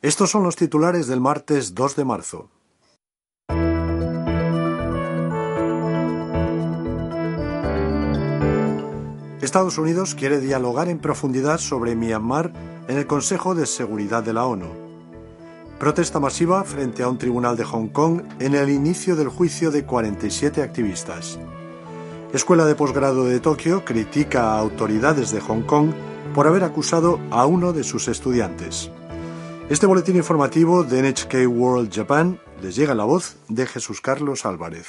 Estos son los titulares del martes 2 de marzo. Estados Unidos quiere dialogar en profundidad sobre Myanmar en el Consejo de Seguridad de la ONU. Protesta masiva frente a un tribunal de Hong Kong en el inicio del juicio de 47 activistas. Escuela de posgrado de Tokio critica a autoridades de Hong Kong por haber acusado a uno de sus estudiantes. Este boletín informativo de NHK World Japan les llega en la voz de Jesús Carlos Álvarez.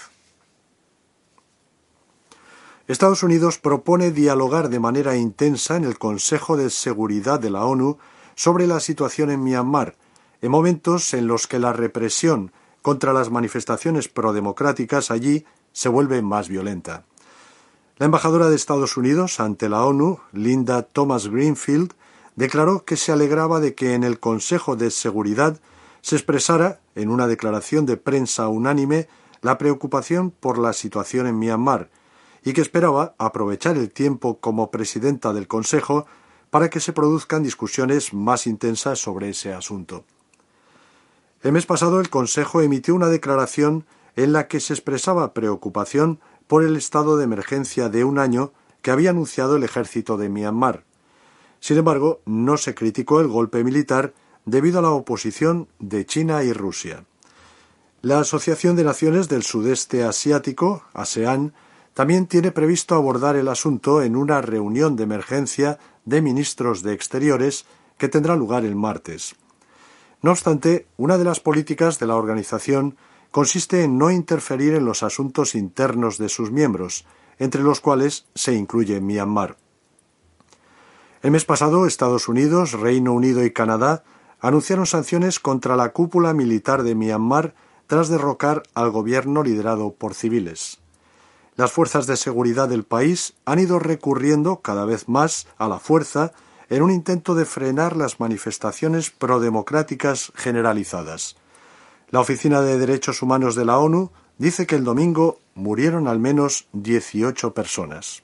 Estados Unidos propone dialogar de manera intensa en el Consejo de Seguridad de la ONU sobre la situación en Myanmar, en momentos en los que la represión contra las manifestaciones prodemocráticas allí se vuelve más violenta. La embajadora de Estados Unidos ante la ONU, Linda Thomas-Greenfield, declaró que se alegraba de que en el Consejo de Seguridad se expresara, en una declaración de prensa unánime, la preocupación por la situación en Myanmar y que esperaba aprovechar el tiempo como presidenta del Consejo para que se produzcan discusiones más intensas sobre ese asunto. El mes pasado el Consejo emitió una declaración en la que se expresaba preocupación por el estado de emergencia de un año que había anunciado el ejército de Myanmar. Sin embargo, no se criticó el golpe militar debido a la oposición de China y Rusia. La Asociación de Naciones del Sudeste Asiático, ASEAN, también tiene previsto abordar el asunto en una reunión de emergencia de ministros de Exteriores que tendrá lugar el martes. No obstante, una de las políticas de la organización consiste en no interferir en los asuntos internos de sus miembros, entre los cuales se incluye Myanmar. El mes pasado, Estados Unidos, Reino Unido y Canadá anunciaron sanciones contra la cúpula militar de Myanmar tras derrocar al gobierno liderado por civiles. Las fuerzas de seguridad del país han ido recurriendo cada vez más a la fuerza en un intento de frenar las manifestaciones prodemocráticas generalizadas. La Oficina de Derechos Humanos de la ONU dice que el domingo murieron al menos 18 personas.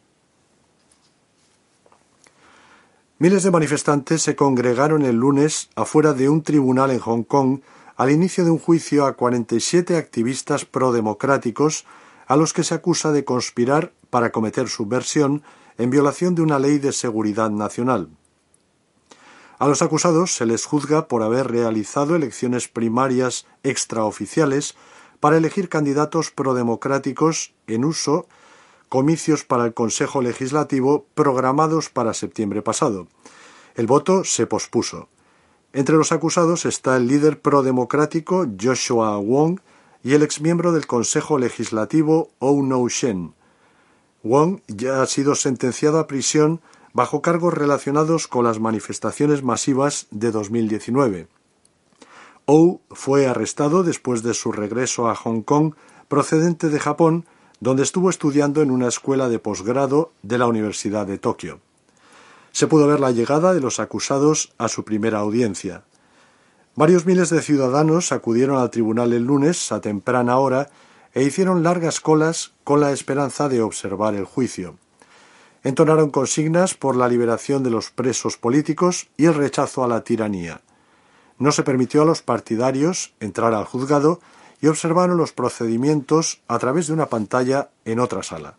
Miles de manifestantes se congregaron el lunes afuera de un tribunal en Hong Kong al inicio de un juicio a 47 activistas prodemocráticos a los que se acusa de conspirar para cometer subversión en violación de una ley de seguridad nacional. A los acusados se les juzga por haber realizado elecciones primarias extraoficiales para elegir candidatos prodemocráticos en uso comicios para el Consejo Legislativo programados para septiembre pasado. El voto se pospuso. Entre los acusados está el líder prodemocrático Joshua Wong y el exmiembro del Consejo Legislativo Oh No-shen. Wong ya ha sido sentenciado a prisión bajo cargos relacionados con las manifestaciones masivas de 2019. Oh fue arrestado después de su regreso a Hong Kong procedente de Japón, donde estuvo estudiando en una escuela de posgrado de la Universidad de Tokio. Se pudo ver la llegada de los acusados a su primera audiencia. Varios miles de ciudadanos acudieron al tribunal el lunes a temprana hora e hicieron largas colas con la esperanza de observar el juicio. Entonaron consignas por la liberación de los presos políticos y el rechazo a la tiranía. No se permitió a los partidarios entrar al juzgado y observaron los procedimientos a través de una pantalla en otra sala.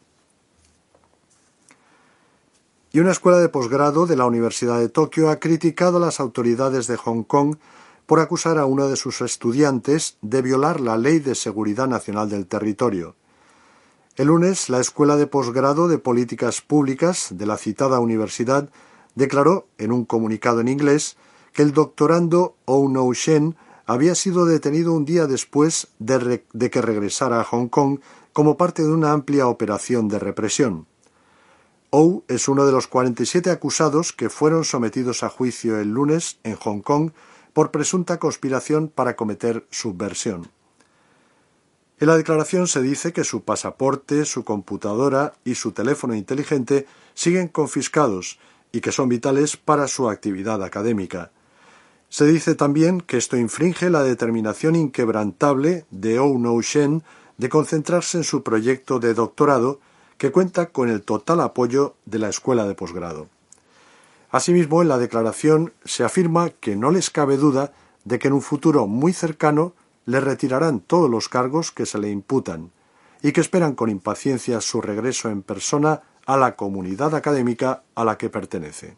Y una escuela de posgrado de la Universidad de Tokio ha criticado a las autoridades de Hong Kong por acusar a uno de sus estudiantes de violar la Ley de Seguridad Nacional del Territorio. El lunes, la Escuela de Posgrado de Políticas Públicas de la citada universidad declaró, en un comunicado en inglés, que el doctorando Oh No-shen había sido detenido un día después de que regresara a Hong Kong como parte de una amplia operación de represión. Oh es uno de los 47 acusados que fueron sometidos a juicio el lunes en Hong Kong por presunta conspiración para cometer subversión. En la declaración se dice que su pasaporte, su computadora y su teléfono inteligente siguen confiscados y que son vitales para su actividad académica. Se dice también que esto infringe la determinación inquebrantable de Oh No-shen de concentrarse en su proyecto de doctorado, que cuenta con el total apoyo de la escuela de posgrado. Asimismo, en la declaración se afirma que no les cabe duda de que en un futuro muy cercano le retirarán todos los cargos que se le imputan y que esperan con impaciencia su regreso en persona a la comunidad académica a la que pertenece.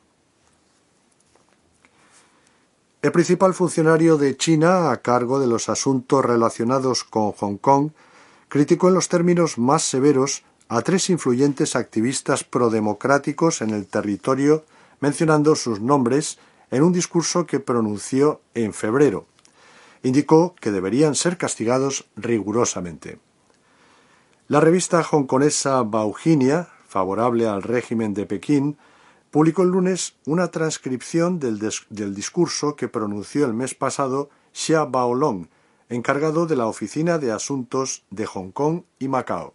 El principal funcionario de China a cargo de los asuntos relacionados con Hong Kong criticó en los términos más severos a 3 influyentes activistas prodemocráticos en el territorio, mencionando sus nombres en un discurso que pronunció en febrero. Indicó que deberían ser castigados rigurosamente. La revista hongkonesa Baojinia, favorable al régimen de Pekín, publicó el lunes una transcripción del discurso que pronunció el mes pasado Xia Baolong, encargado de la Oficina de Asuntos de Hong Kong y Macao.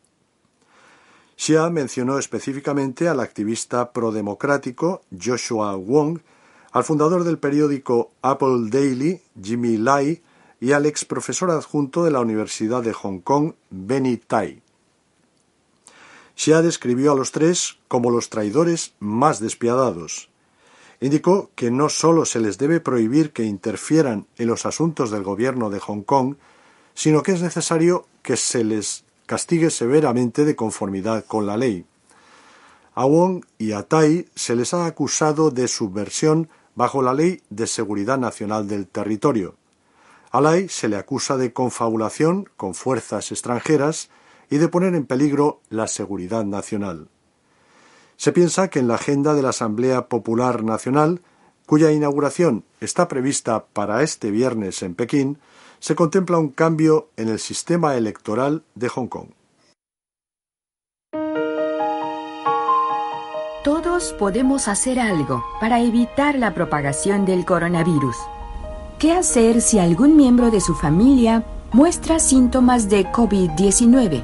Xia mencionó específicamente al activista prodemocrático Joshua Wong, al fundador del periódico Apple Daily, Jimmy Lai, y al ex profesor adjunto de la Universidad de Hong Kong, Benny Tai. Xia describió a los 3 como los traidores más despiadados. Indicó que no solo se les debe prohibir que interfieran en los asuntos del gobierno de Hong Kong, sino que es necesario que se les castigue severamente de conformidad con la ley. A Wong y a Tai se les ha acusado de subversión bajo la Ley de Seguridad Nacional del Territorio. A Lai se le acusa de confabulación con fuerzas extranjeras y de poner en peligro la seguridad nacional. Se piensa que en la agenda de la Asamblea Popular Nacional, cuya inauguración está prevista para este viernes en Pekín, se contempla un cambio en el sistema electoral de Hong Kong. Todos podemos hacer algo para evitar la propagación del coronavirus. ¿Qué hacer si algún miembro de su familia muestra síntomas de COVID-19?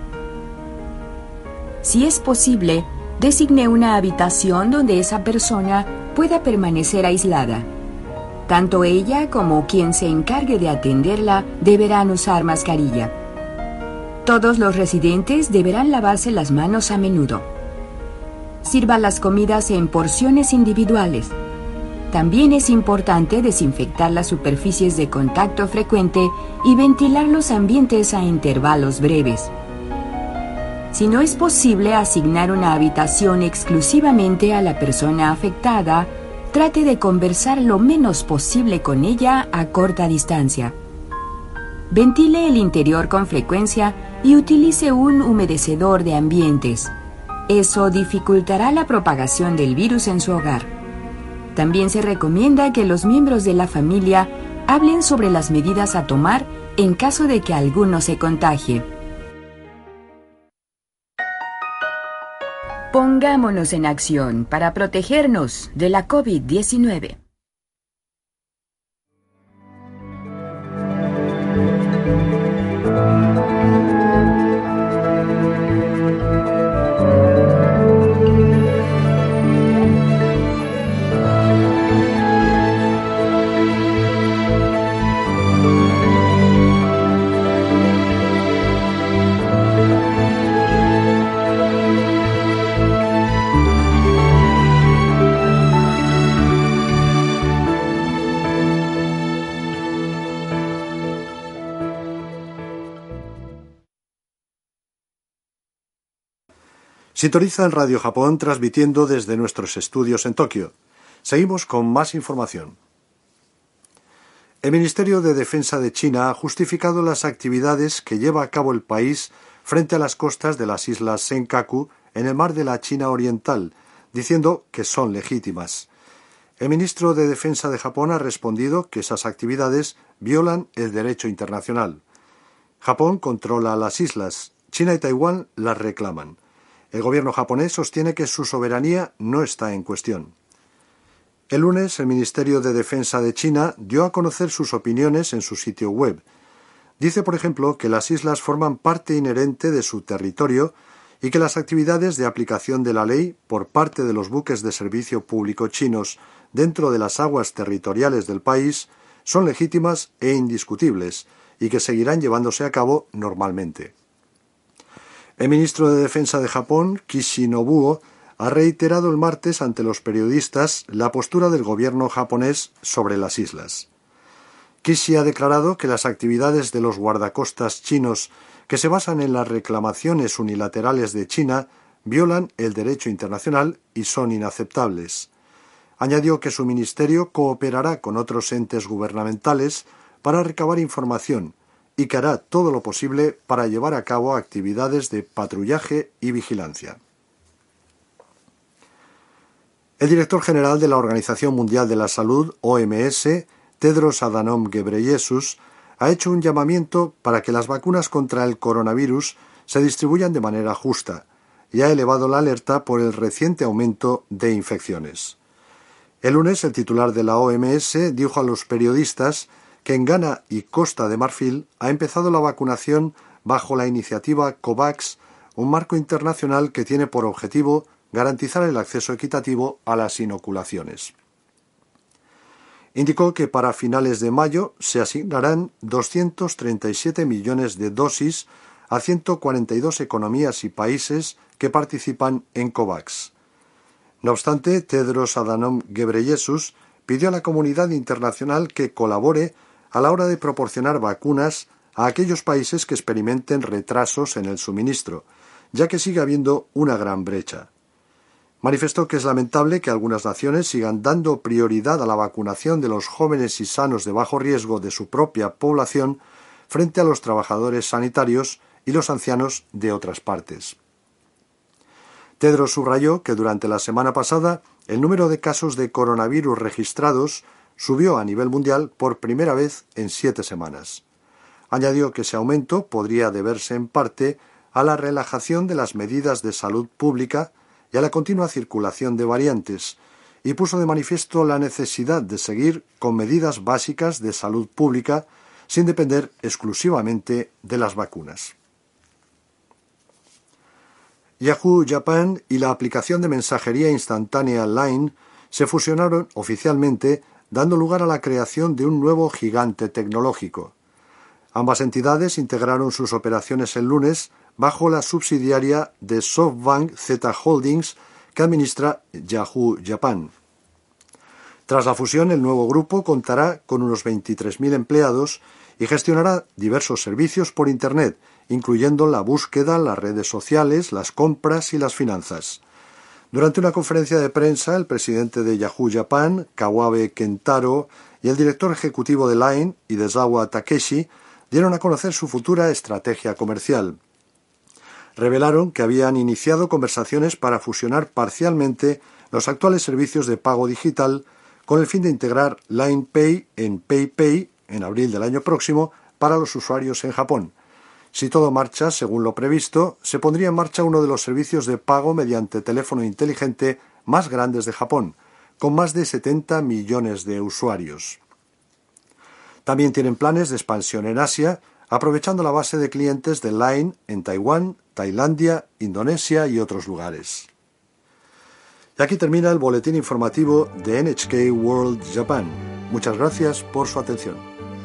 Si es posible, designe una habitación donde esa persona pueda permanecer aislada. Tanto ella como quien se encargue de atenderla deberán usar mascarilla. Todos los residentes deberán lavarse las manos a menudo. Sirva las comidas en porciones individuales. También es importante desinfectar las superficies de contacto frecuente y ventilar los ambientes a intervalos breves. Si no es posible asignar una habitación exclusivamente a la persona afectada, trate de conversar lo menos posible con ella a corta distancia. Ventile el interior con frecuencia y utilice un humedecedor de ambientes. Eso dificultará la propagación del virus en su hogar. También se recomienda que los miembros de la familia hablen sobre las medidas a tomar en caso de que alguno se contagie. Pongámonos en acción para protegernos de la COVID-19. Sintoniza en Radio Japón transmitiendo desde nuestros estudios en Tokio. Seguimos con más información. El Ministerio de Defensa de China ha justificado las actividades que lleva a cabo el país frente a las costas de las islas Senkaku en el mar de la China Oriental, diciendo que son legítimas. El ministro de Defensa de Japón ha respondido que esas actividades violan el derecho internacional. Japón controla las islas, China y Taiwán las reclaman. El gobierno japonés sostiene que su soberanía no está en cuestión. El lunes, el Ministerio de Defensa de China dio a conocer sus opiniones en su sitio web. Dice, por ejemplo, que las islas forman parte inherente de su territorio y que las actividades de aplicación de la ley por parte de los buques de servicio público chinos dentro de las aguas territoriales del país son legítimas e indiscutibles y que seguirán llevándose a cabo normalmente. El ministro de Defensa de Japón, Kishi Nobuo, ha reiterado el martes ante los periodistas la postura del gobierno japonés sobre las islas. Kishi ha declarado que las actividades de los guardacostas chinos, que se basan en las reclamaciones unilaterales de China, violan el derecho internacional y son inaceptables. Añadió que su ministerio cooperará con otros entes gubernamentales para recabar información y que hará todo lo posible para llevar a cabo actividades de patrullaje y vigilancia. El director general de la Organización Mundial de la Salud, OMS, Tedros Adhanom Ghebreyesus, ha hecho un llamamiento para que las vacunas contra el coronavirus se distribuyan de manera justa y ha elevado la alerta por el reciente aumento de infecciones. El lunes, el titular de la OMS dijo a los periodistas que en Ghana y Costa de Marfil ha empezado la vacunación bajo la iniciativa COVAX, un marco internacional que tiene por objetivo garantizar el acceso equitativo a las inoculaciones. Indicó que para finales de mayo se asignarán 237 millones de dosis a 142 economías y países que participan en COVAX. No obstante, Tedros Adhanom Ghebreyesus pidió a la comunidad internacional que colabore a la hora de proporcionar vacunas a aquellos países que experimenten retrasos en el suministro, ya que sigue habiendo una gran brecha. Manifestó que es lamentable que algunas naciones sigan dando prioridad a la vacunación de los jóvenes y sanos de bajo riesgo de su propia población frente a los trabajadores sanitarios y los ancianos de otras partes. Tedros subrayó que durante la semana pasada el número de casos de coronavirus registrados subió a nivel mundial por primera vez en 7 semanas. Añadió que ese aumento podría deberse en parte a la relajación de las medidas de salud pública y a la continua circulación de variantes, y puso de manifiesto la necesidad de seguir con medidas básicas de salud pública sin depender exclusivamente de las vacunas. Yahoo Japan y la aplicación de mensajería instantánea Line se fusionaron oficialmente, dando lugar a la creación de un nuevo gigante tecnológico. Ambas entidades integraron sus operaciones el lunes bajo la subsidiaria de SoftBank Z Holdings que administra Yahoo Japan. Tras la fusión, el nuevo grupo contará con unos 23.000 empleados y gestionará diversos servicios por Internet, incluyendo la búsqueda, las redes sociales, las compras y las finanzas. Durante una conferencia de prensa, el presidente de Yahoo Japan, Kawabe Kentaro, y el director ejecutivo de Line, Idezawa Takeshi, dieron a conocer su futura estrategia comercial. Revelaron que habían iniciado conversaciones para fusionar parcialmente los actuales servicios de pago digital con el fin de integrar Line Pay en PayPay en abril del año próximo para los usuarios en Japón. Si todo marcha según lo previsto, se pondría en marcha uno de los servicios de pago mediante teléfono inteligente más grandes de Japón, con más de 70 millones de usuarios. También tienen planes de expansión en Asia, aprovechando la base de clientes de Line en Taiwán, Tailandia, Indonesia y otros lugares. Y aquí termina el boletín informativo de NHK World Japan. Muchas gracias por su atención.